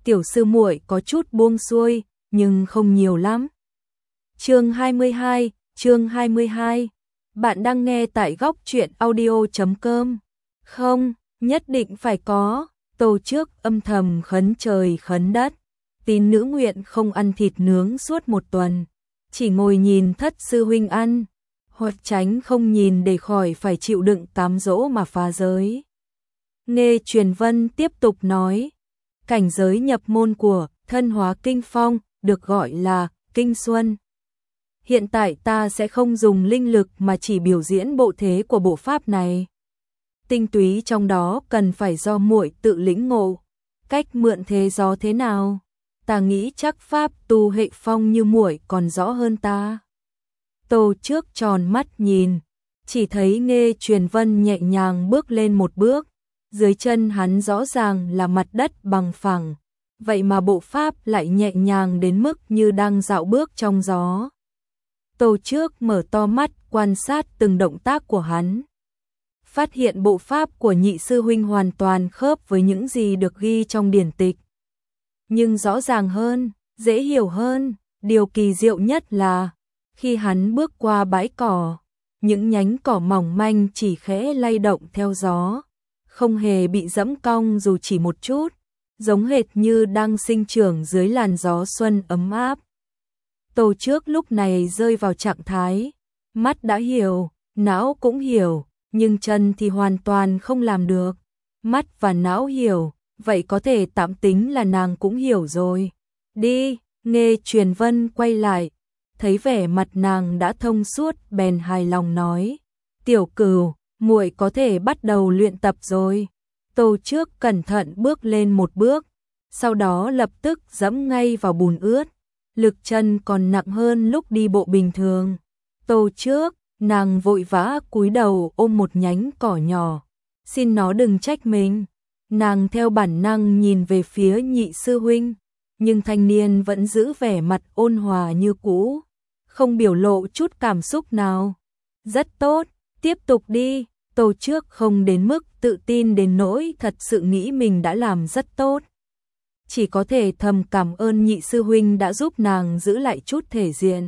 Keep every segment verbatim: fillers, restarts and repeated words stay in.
tiểu sư muội có chút buông xuôi, nhưng không nhiều lắm. Chương hai mươi hai, chương hai mươi hai. Bạn đang nghe tại góc truyện audio chấm com. Không, nhất định phải có. Tô Trước âm thầm khấn trời khấn đất. Tín nữ nguyện không ăn thịt nướng suốt một tuần, chỉ ngồi nhìn thất sư huynh ăn, hoặc tránh không nhìn để khỏi phải chịu đựng cám dỗ mà phá giới. Nghe Truyền Vân tiếp tục nói, cảnh giới nhập môn của Thân Hóa Kinh Phong được gọi là Kinh Xuân. Hiện tại ta sẽ không dùng linh lực mà chỉ biểu diễn bộ thế của bộ pháp này. Tinh túy trong đó cần phải do muội tự lĩnh ngộ. Cách mượn thế gió thế nào? Ta nghĩ chắc pháp tu hệ phong như muội còn rõ hơn ta. Tô Trước tròn mắt nhìn, chỉ thấy Nghe Truyền Vân nhẹ nhàng bước lên một bước, dưới chân hắn rõ ràng là mặt đất bằng phẳng, vậy mà bộ pháp lại nhẹ nhàng đến mức như đang dạo bước trong gió. Tô Trước mở to mắt quan sát từng động tác của hắn, phát hiện bộ pháp của nhị sư huynh hoàn toàn khớp với những gì được ghi trong điển tịch. Nhưng rõ ràng hơn, dễ hiểu hơn, điều kỳ diệu nhất là khi hắn bước qua bãi cỏ, những nhánh cỏ mỏng manh chỉ khẽ lay động theo gió, không hề bị dẫm cong dù chỉ một chút, giống hệt như đang sinh trưởng dưới làn gió xuân ấm áp. Tô Trước lúc này rơi vào trạng thái, mắt đã hiểu, não cũng hiểu, nhưng chân thì hoàn toàn không làm được. Mắt và não hiểu, vậy có thể tạm tính là nàng cũng hiểu rồi. Đi, Nghe Truyền Vân quay lại, thấy vẻ mặt nàng đã thông suốt bèn hài lòng nói, tiểu cửu, muội có thể bắt đầu luyện tập rồi. Tô Trước cẩn thận bước lên một bước, sau đó lập tức dẫm ngay vào bùn ướt, lực chân còn nặng hơn lúc đi bộ bình thường. Tô Trước, nàng vội vã cúi đầu ôm một nhánh cỏ nhỏ, xin nó đừng trách mình. Nàng theo bản năng nhìn về phía nhị sư huynh, nhưng thanh niên vẫn giữ vẻ mặt ôn hòa như cũ, không biểu lộ chút cảm xúc nào. Rất tốt, tiếp tục đi. Tô Trước không đến mức tự tin đến nỗi thật sự nghĩ mình đã làm rất tốt, chỉ có thể thầm cảm ơn nhị sư huynh đã giúp nàng giữ lại chút thể diện.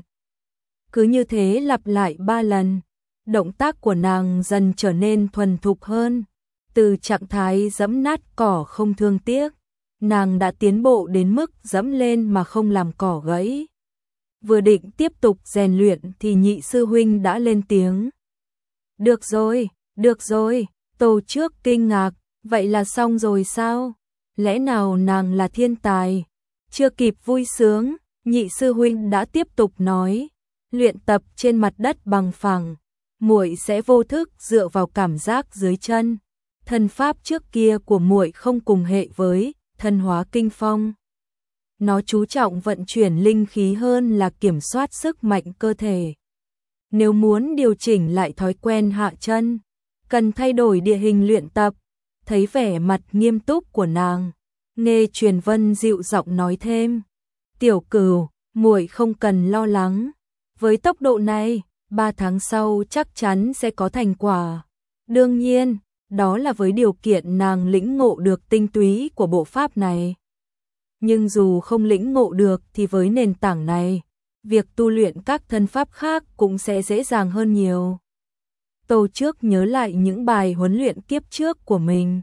Cứ như thế lặp lại ba lần, động tác của nàng dần trở nên thuần thục hơn. Từ trạng thái dẫm nát cỏ không thương tiếc, nàng đã tiến bộ đến mức dẫm lên mà không làm cỏ gãy. Vừa định tiếp tục rèn luyện thì nhị sư huynh đã lên tiếng. Được rồi, được rồi. Tô Trước kinh ngạc, vậy là xong rồi sao? Lẽ nào nàng là thiên tài? Chưa kịp vui sướng, nhị sư huynh đã tiếp tục nói, luyện tập trên mặt đất bằng phẳng, muội sẽ vô thức dựa vào cảm giác dưới chân. Thân pháp trước kia của muội không cùng hệ với Thân Hóa Kinh Phong. Nó chú trọng vận chuyển linh khí hơn là kiểm soát sức mạnh cơ thể. Nếu muốn điều chỉnh lại thói quen hạ chân, cần thay đổi địa hình luyện tập. Thấy vẻ mặt nghiêm túc của nàng, Nghe Truyền Vân dịu giọng nói thêm, tiểu cửu, muội không cần lo lắng. Với tốc độ này, ba tháng sau chắc chắn sẽ có thành quả. Đương nhiên, đó là với điều kiện nàng lĩnh ngộ được tinh túy của bộ pháp này. Nhưng dù không lĩnh ngộ được thì với nền tảng này, việc tu luyện các thân pháp khác cũng sẽ dễ dàng hơn nhiều. Tô Trước nhớ lại những bài huấn luyện kiếp trước của mình.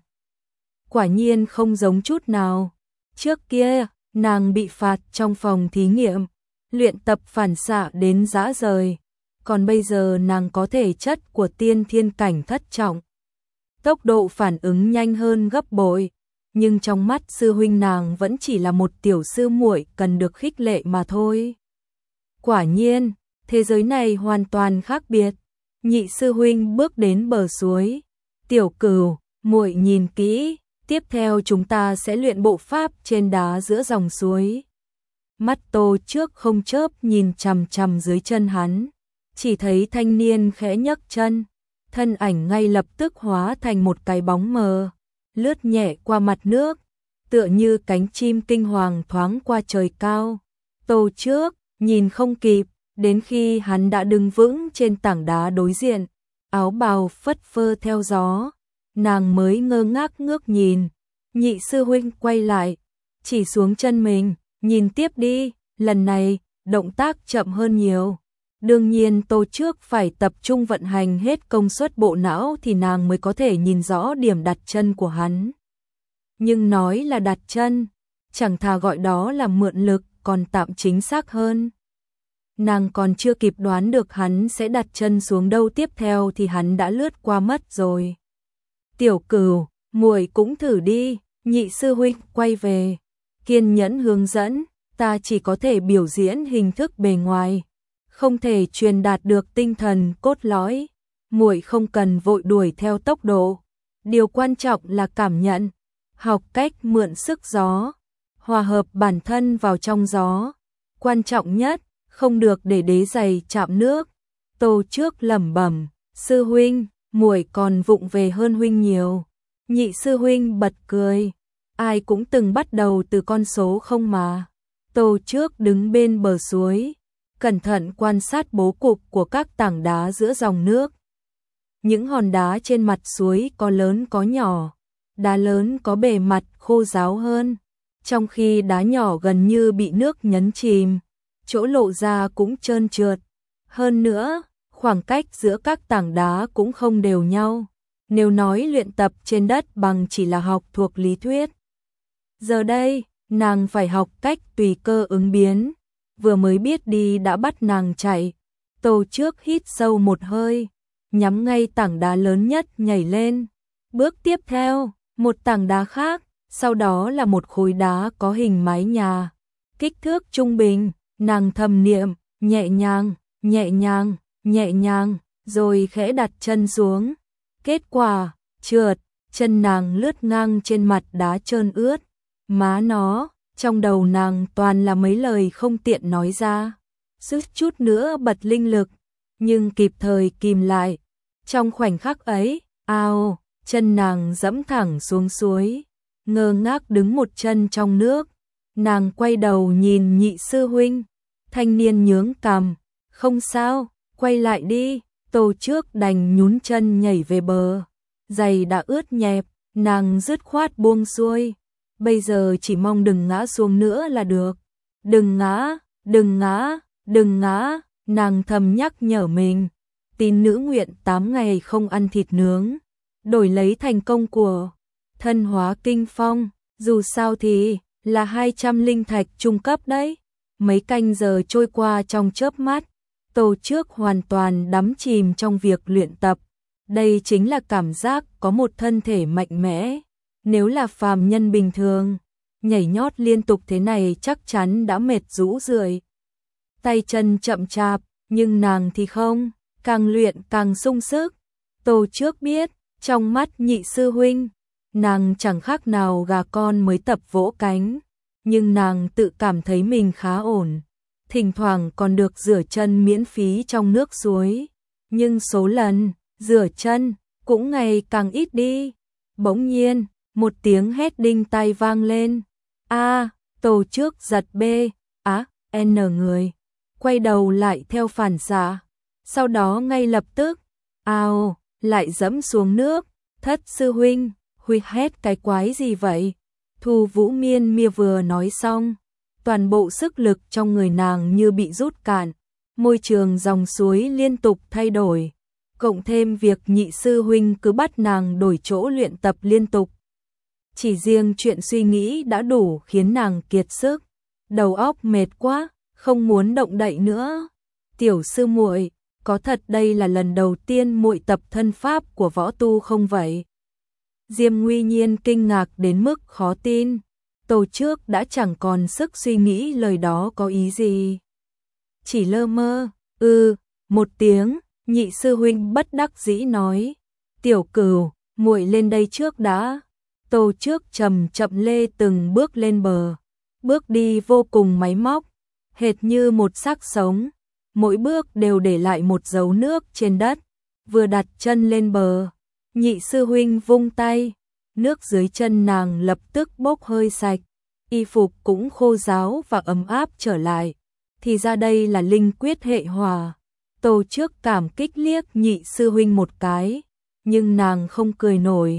Quả nhiên không giống chút nào. Trước kia, nàng bị phạt trong phòng thí nghiệm, luyện tập phản xạ đến rã rời. Còn bây giờ nàng có thể chất của tiên thiên cảnh thất trọng. Tốc độ phản ứng nhanh hơn gấp bội, nhưng trong mắt sư huynh nàng vẫn chỉ là một tiểu sư muội cần được khích lệ mà thôi. Quả nhiên, thế giới này hoàn toàn khác biệt. Nhị sư huynh bước đến bờ suối. Tiểu cửu, muội nhìn kỹ, tiếp theo chúng ta sẽ luyện bộ pháp trên đá giữa dòng suối. Mắt Tô Trước không chớp nhìn chằm chằm dưới chân hắn, chỉ thấy thanh niên khẽ nhấc chân, thân ảnh ngay lập tức hóa thành một cái bóng mờ, lướt nhẹ qua mặt nước, tựa như cánh chim kinh hoàng thoáng qua trời cao. Tô Trước nhìn không kịp, đến khi hắn đã đứng vững trên tảng đá đối diện, áo bào phất phơ theo gió, nàng mới ngơ ngác ngước nhìn. Nhị sư huynh quay lại, chỉ xuống chân mình, nhìn tiếp đi, lần này, động tác chậm hơn nhiều. Đương nhiên Tô trước phải tập trung vận hành hết công suất bộ não thì nàng mới có thể nhìn rõ điểm đặt chân của hắn. Nhưng nói là đặt chân, chẳng thà gọi đó là mượn lực còn tạm chính xác hơn. Nàng còn chưa kịp đoán được hắn sẽ đặt chân xuống đâu tiếp theo thì hắn đã lướt qua mất rồi. Tiểu Cửu, muội cũng thử đi, nhị sư huynh quay về, kiên nhẫn hướng dẫn, ta chỉ có thể biểu diễn hình thức bề ngoài, không thể truyền đạt được tinh thần cốt lõi. Muội không cần vội đuổi theo tốc độ, điều quan trọng là cảm nhận, học cách mượn sức gió, hòa hợp bản thân vào trong gió. Quan trọng nhất, không được để đế giày chạm nước. Tô trước lẩm bẩm, sư huynh, muội còn vụng về hơn huynh nhiều. Nhị sư huynh bật cười, ai cũng từng bắt đầu từ con số không mà. Tô trước đứng bên bờ suối, cẩn thận quan sát bố cục của các tảng đá giữa dòng nước. Những hòn đá trên mặt suối có lớn có nhỏ, đá lớn có bề mặt khô ráo hơn, trong khi đá nhỏ gần như bị nước nhấn chìm, chỗ lộ ra cũng trơn trượt. Hơn nữa, khoảng cách giữa các tảng đá cũng không đều nhau. Nếu nói luyện tập trên đất bằng chỉ là học thuộc lý thuyết, giờ đây, nàng phải học cách tùy cơ ứng biến. Vừa mới biết đi đã bắt nàng chạy. Tô trước hít sâu một hơi, nhắm ngay tảng đá lớn nhất nhảy lên. Bước tiếp theo, một tảng đá khác, sau đó là một khối đá có hình mái nhà, kích thước trung bình. Nàng thầm niệm, nhẹ nhàng, nhẹ nhàng, nhẹ nhàng, rồi khẽ đặt chân xuống. Kết quả, trượt, chân nàng lướt ngang trên mặt đá trơn ướt. Má nó, trong đầu nàng toàn là mấy lời không tiện nói ra. Suýt chút nữa bật linh lực, nhưng kịp thời kìm lại. Trong khoảnh khắc ấy, ao, chân nàng dẫm thẳng xuống suối, ngơ ngác đứng một chân trong nước. Nàng quay đầu nhìn nhị sư huynh, thanh niên nhướng cằm, không sao, quay lại đi. Tô trước đành nhún chân nhảy về bờ, giày đã ướt nhẹp, nàng dứt khoát buông xuôi. Bây giờ chỉ mong đừng ngã xuống nữa là được. Đừng ngã, đừng ngã, đừng ngã, nàng thầm nhắc nhở mình. Tín nữ nguyện tám ngày không ăn thịt nướng, đổi lấy thành công của thân hóa kinh phong, dù sao thì là hai trăm linh thạch trung cấp đấy. Mấy canh giờ trôi qua trong chớp mắt, Tô trước hoàn toàn đắm chìm trong việc luyện tập. Đây chính là cảm giác có một thân thể mạnh mẽ. Nếu là phàm nhân bình thường, nhảy nhót liên tục thế này chắc chắn đã mệt rũ rượi, tay chân chậm chạp, nhưng nàng thì không, càng luyện càng sung sức. Tô trước biết, trong mắt nhị sư huynh, nàng chẳng khác nào gà con mới tập vỗ cánh, nhưng nàng tự cảm thấy mình khá ổn, thỉnh thoảng còn được rửa chân miễn phí trong nước suối, nhưng số lần rửa chân cũng ngày càng ít đi. Bỗng nhiên, một tiếng hét đinh tai vang lên. A, Tô trước giật B, á, N người, quay đầu lại theo phản xạ. Sau đó ngay lập tức, ao, lại dẫm xuống nước. Thất sư huynh, huy hét cái quái gì vậy? Thu Vũ Miên Mia vừa nói xong, toàn bộ sức lực trong người nàng như bị rút cạn. Môi trường dòng suối liên tục thay đổi, cộng thêm việc nhị sư huynh cứ bắt nàng đổi chỗ luyện tập liên tục. Chỉ riêng chuyện suy nghĩ đã đủ khiến nàng kiệt sức, đầu óc mệt quá, không muốn động đậy nữa. Tiểu sư muội, có thật đây là lần đầu tiên muội tập thân pháp của võ tu không vậy? Diêm Nguy Nhiên kinh ngạc đến mức khó tin. Tô trước đã chẳng còn sức suy nghĩ lời đó có ý gì. Chỉ lơ mơ, ừ, một tiếng, nhị sư huynh bất đắc dĩ nói. Tiểu Cửu, muội lên đây trước đã. Tô trước chậm chậm lê từng bước lên bờ, bước đi vô cùng máy móc, hệt như một xác sống, mỗi bước đều để lại một dấu nước trên đất. Vừa đặt chân lên bờ, nhị sư huynh vung tay, nước dưới chân nàng lập tức bốc hơi sạch, y phục cũng khô ráo và ấm áp trở lại. Thì ra đây là linh quyết hệ hỏa. Tô trước cảm kích liếc nhị sư huynh một cái, nhưng nàng không cười nổi.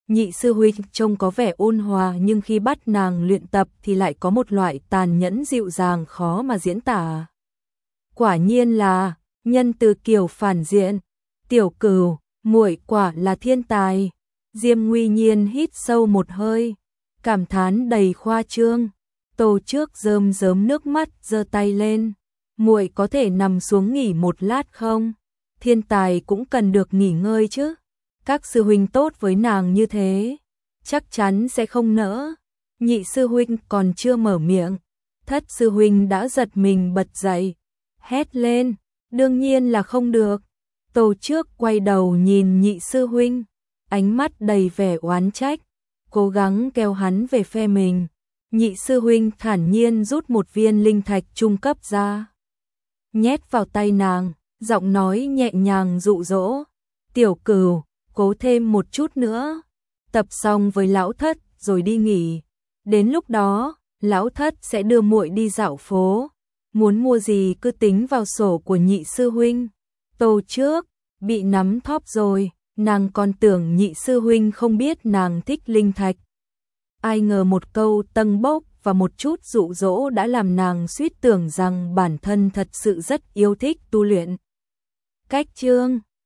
Nhị sư huynh trông có vẻ ôn hòa nhưng khi bắt nàng luyện tập thì lại có một loại tàn nhẫn dịu dàng khó mà diễn tả. Quả nhiên là nhân từ kiểu phản diện. Tiểu Cửu, muội quả là thiên tài. Diêm Nguy Nhiên hít sâu một hơi, cảm thán đầy khoa trương. Tô Trước rơm rớm nước mắt giơ tay lên, muội có thể nằm xuống nghỉ một lát không? Thiên tài cũng cần được nghỉ ngơi chứ. Các sư huynh tốt với nàng như thế, chắc chắn sẽ không nỡ. Nhị sư huynh còn chưa mở miệng, thất sư huynh đã giật mình bật dậy, hét lên, đương nhiên là không được. Tô Trước quay đầu nhìn nhị sư huynh, ánh mắt đầy vẻ oán trách, cố gắng kéo hắn về phe mình. Nhị sư huynh thản nhiên rút một viên linh thạch trung cấp ra, nhét vào tay nàng, giọng nói nhẹ nhàng dụ dỗ, Tiểu Cửu, cố thêm một chút nữa, tập xong với lão thất rồi đi nghỉ. Đến lúc đó, lão thất sẽ đưa muội đi dạo phố, muốn mua gì cứ tính vào sổ của nhị sư huynh. Tô Trước bị nắm thóp rồi, nàng còn tưởng nhị sư huynh không biết nàng thích linh thạch. Ai ngờ một câu tâng bốc và một chút dụ dỗ đã làm nàng suýt tưởng rằng bản thân thật sự rất yêu thích tu luyện. Cách chương